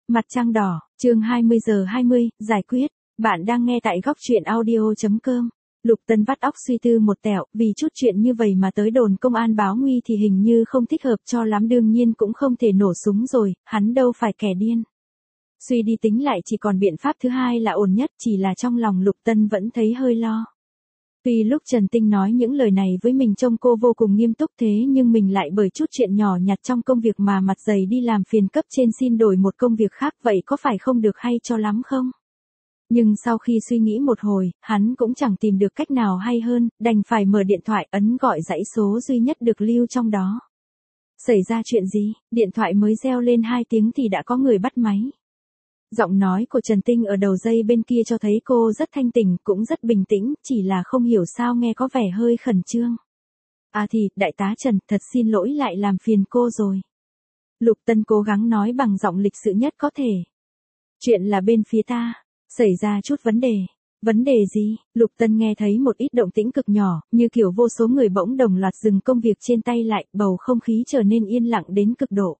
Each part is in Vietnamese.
Mặt trăng đỏ, chương 20:20, giải quyết. Bạn đang nghe tại góc truyện audio.com. Lục Tân vắt óc suy tư một tẹo, vì chút chuyện như vậy mà tới đồn công an báo nguy thì hình như không thích hợp cho lắm, đương nhiên cũng không thể nổ súng rồi, hắn đâu phải kẻ điên. Suy đi tính lại chỉ còn biện pháp thứ hai là ổn nhất, chỉ là trong lòng Lục Tân vẫn thấy hơi lo. Tuy lúc Trần Tinh nói những lời này với mình trông cô vô cùng nghiêm túc, thế nhưng mình lại bởi chút chuyện nhỏ nhặt trong công việc mà mặt dày đi làm phiền cấp trên xin đổi một công việc khác, vậy có phải không được hay cho lắm không? Nhưng sau khi suy nghĩ một hồi, hắn cũng chẳng tìm được cách nào hay hơn, đành phải mở điện thoại ấn gọi dãy số duy nhất được lưu trong đó. Xảy ra chuyện gì? Điện thoại mới reo lên 2 tiếng thì đã có người bắt máy. Giọng nói của Trần Tinh ở đầu dây bên kia cho thấy cô rất thanh tỉnh, cũng rất bình tĩnh, chỉ là không hiểu sao nghe có vẻ hơi khẩn trương. À thì, đại tá Trần, thật xin lỗi lại làm phiền cô rồi. Lục Tân cố gắng nói bằng giọng lịch sự nhất có thể. Chuyện là bên phía ta, xảy ra chút vấn đề. Vấn đề gì? Lục Tân nghe thấy một ít động tĩnh cực nhỏ, như kiểu vô số người bỗng đồng loạt dừng công việc trên tay lại, bầu không khí trở nên yên lặng đến cực độ.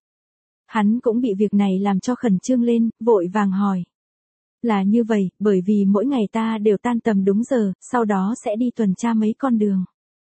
Hắn cũng bị việc này làm cho khẩn trương lên, vội vàng hỏi. Là như vậy, bởi vì mỗi ngày ta đều tan tầm đúng giờ, sau đó sẽ đi tuần tra mấy con đường.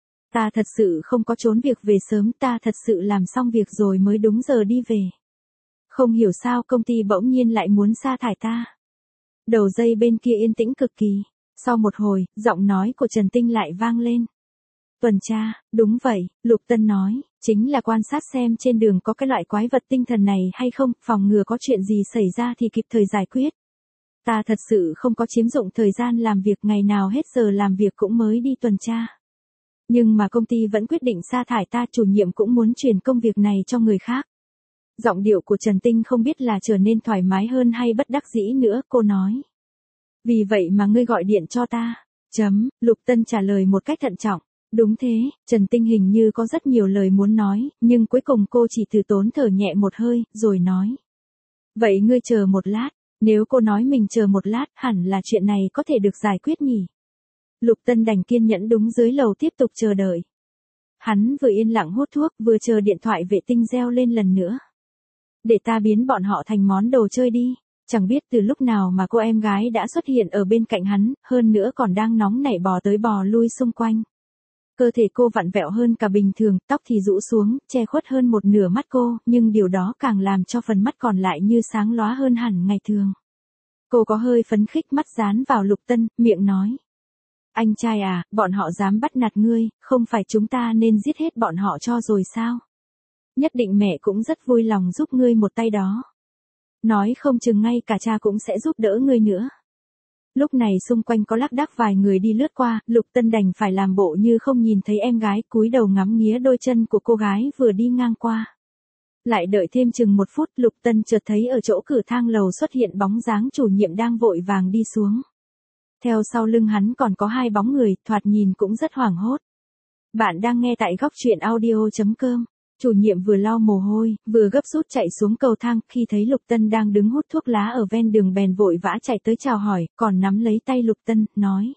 Ta thật sự không có trốn việc về sớm, ta thật sự làm xong việc rồi mới đúng giờ đi về. Không hiểu sao công ty bỗng nhiên lại muốn sa thải ta. Đầu dây bên kia yên tĩnh cực kỳ. Sau một hồi, giọng nói của Trần Tinh lại vang lên. Tuần tra, đúng vậy, Lục Tân nói, chính là quan sát xem trên đường có cái loại quái vật tinh thần này hay không, phòng ngừa có chuyện gì xảy ra thì kịp thời giải quyết. Ta thật sự không có chiếm dụng thời gian làm việc, ngày nào hết giờ làm việc cũng mới đi tuần tra. Nhưng mà công ty vẫn quyết định sa thải ta, chủ nhiệm cũng muốn chuyển công việc này cho người khác. Giọng điệu của Trần Tinh không biết là trở nên thoải mái hơn hay bất đắc dĩ nữa, cô nói. Vì vậy mà ngươi gọi điện cho ta. Lục Tân trả lời một cách thận trọng. Đúng thế, Trần Tinh hình như có rất nhiều lời muốn nói, nhưng cuối cùng cô chỉ từ tốn thở nhẹ một hơi, rồi nói. Vậy ngươi chờ một lát, nếu cô nói mình chờ một lát, hẳn là chuyện này có thể được giải quyết nhỉ? Lục Tân đành kiên nhẫn đứng dưới lầu tiếp tục chờ đợi. Hắn vừa yên lặng hút thuốc, vừa chờ điện thoại vệ tinh reo lên lần nữa. Để ta biến bọn họ thành món đồ chơi đi. Chẳng biết từ lúc nào mà cô em gái đã xuất hiện ở bên cạnh hắn, hơn nữa còn đang nóng nảy bò tới bò lui xung quanh. Cơ thể cô vặn vẹo hơn cả bình thường, tóc thì rũ xuống, che khuất hơn một nửa mắt cô, nhưng điều đó càng làm cho phần mắt còn lại như sáng lóa hơn hẳn ngày thường. Cô có hơi phấn khích, mắt dán vào Lục Tân, miệng nói. Anh trai à, bọn họ dám bắt nạt ngươi, không phải chúng ta nên giết hết bọn họ cho rồi sao? Nhất định mẹ cũng rất vui lòng giúp ngươi một tay đó. Nói không chừng ngay cả cha cũng sẽ giúp đỡ ngươi nữa. Lúc này xung quanh có lác đác vài người đi lướt qua, Lục Tân đành phải làm bộ như không nhìn thấy em gái, cúi đầu ngắm nghía đôi chân của cô gái vừa đi ngang qua. Lại đợi thêm chừng 1 phút, Lục Tân chợt thấy ở chỗ cửa thang lầu xuất hiện bóng dáng chủ nhiệm đang vội vàng đi xuống. Theo sau lưng hắn còn có 2 bóng người, thoạt nhìn cũng rất hoảng hốt. Bạn đang nghe tại góc truyện audio.com. Chủ nhiệm vừa lau mồ hôi, vừa gấp rút chạy xuống cầu thang, khi thấy Lục Tân đang đứng hút thuốc lá ở ven đường bèn vội vã chạy tới chào hỏi, còn nắm lấy tay Lục Tân, nói.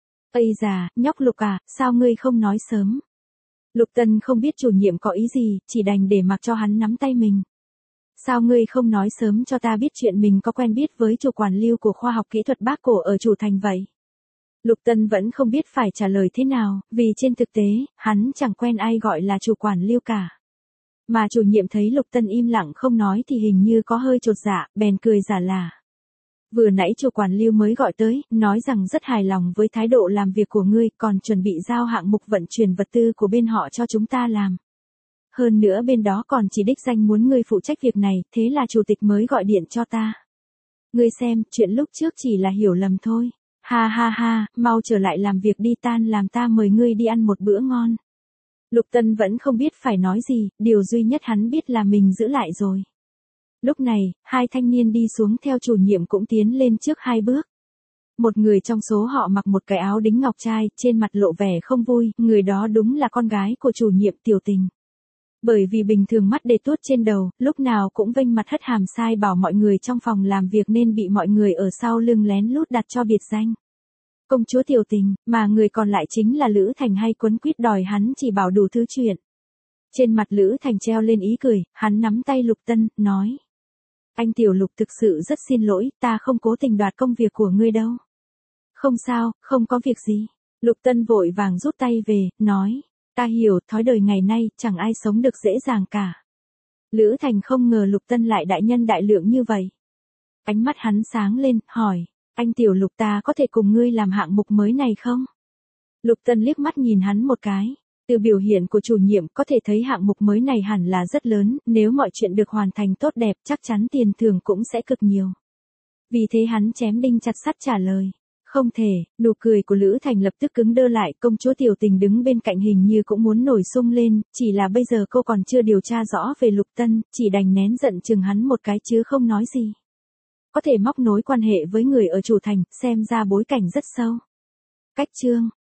Ây già, nhóc Lục à, sao ngươi không nói sớm? Lục Tân không biết chủ nhiệm có ý gì, chỉ đành để mặc cho hắn nắm tay mình. Sao ngươi không nói sớm cho ta biết chuyện mình có quen biết với chủ quản lưu của khoa học kỹ thuật Bác Cổ ở Chủ Thành vậy? Lục Tân vẫn không biết phải trả lời thế nào, vì trên thực tế, hắn chẳng quen ai gọi là chủ quản lưu cả. Mà chủ nhiệm thấy Lục Tân im lặng không nói thì hình như có hơi chột dạ, bèn cười giả là. Vừa nãy chủ quản Lưu mới gọi tới, nói rằng rất hài lòng với thái độ làm việc của ngươi, còn chuẩn bị giao hạng mục vận chuyển vật tư của bên họ cho chúng ta làm. Hơn nữa bên đó còn chỉ đích danh muốn ngươi phụ trách việc này, thế là chủ tịch mới gọi điện cho ta. Ngươi xem, chuyện lúc trước chỉ là hiểu lầm thôi. Ha ha ha, mau trở lại làm việc đi, tan làm ta mời ngươi đi ăn một bữa ngon. Lục Tân vẫn không biết phải nói gì, điều duy nhất hắn biết là mình giữ lại rồi. Lúc này, 2 thanh niên đi xuống theo chủ nhiệm cũng tiến lên trước 2 bước. Một người trong số họ mặc một cái áo đính ngọc trai, trên mặt lộ vẻ không vui, người đó đúng là con gái của chủ nhiệm Tiểu Tình. Bởi vì bình thường mắt để tuốt trên đầu, lúc nào cũng vênh mặt hất hàm sai bảo mọi người trong phòng làm việc nên bị mọi người ở sau lưng lén lút đặt cho biệt danh. Công chúa Tiểu Tình, mà người còn lại chính là Lữ Thành hay quấn quýt đòi hắn chỉ bảo đủ thứ chuyện. Trên mặt Lữ Thành treo lên ý cười, hắn nắm tay Lục Tân, nói. Anh Tiểu Lục thực sự rất xin lỗi, ta không cố tình đoạt công việc của ngươi đâu. Không sao, không có việc gì. Lục Tân vội vàng rút tay về, nói. Ta hiểu, thói đời ngày nay, chẳng ai sống được dễ dàng cả. Lữ Thành không ngờ Lục Tân lại đại nhân đại lượng như vậy. Ánh mắt hắn sáng lên, hỏi. Anh Tiểu Lục, ta có thể cùng ngươi làm hạng mục mới này không? Lục Tân liếc mắt nhìn hắn một cái. Từ biểu hiện của chủ nhiệm có thể thấy hạng mục mới này hẳn là rất lớn, nếu mọi chuyện được hoàn thành tốt đẹp chắc chắn tiền thưởng cũng sẽ cực nhiều. Vì thế hắn chém đinh chặt sắt trả lời. Không thể, nụ cười của Lữ Thành lập tức cứng đơ lại, công chúa Tiểu Tình đứng bên cạnh hình như cũng muốn nổi sung lên, chỉ là bây giờ cô còn chưa điều tra rõ về Lục Tân, chỉ đành nén giận chừng hắn một cái chứ không nói gì. Có thể móc nối quan hệ với người ở chủ thành, xem ra bối cảnh rất sâu. Cách chương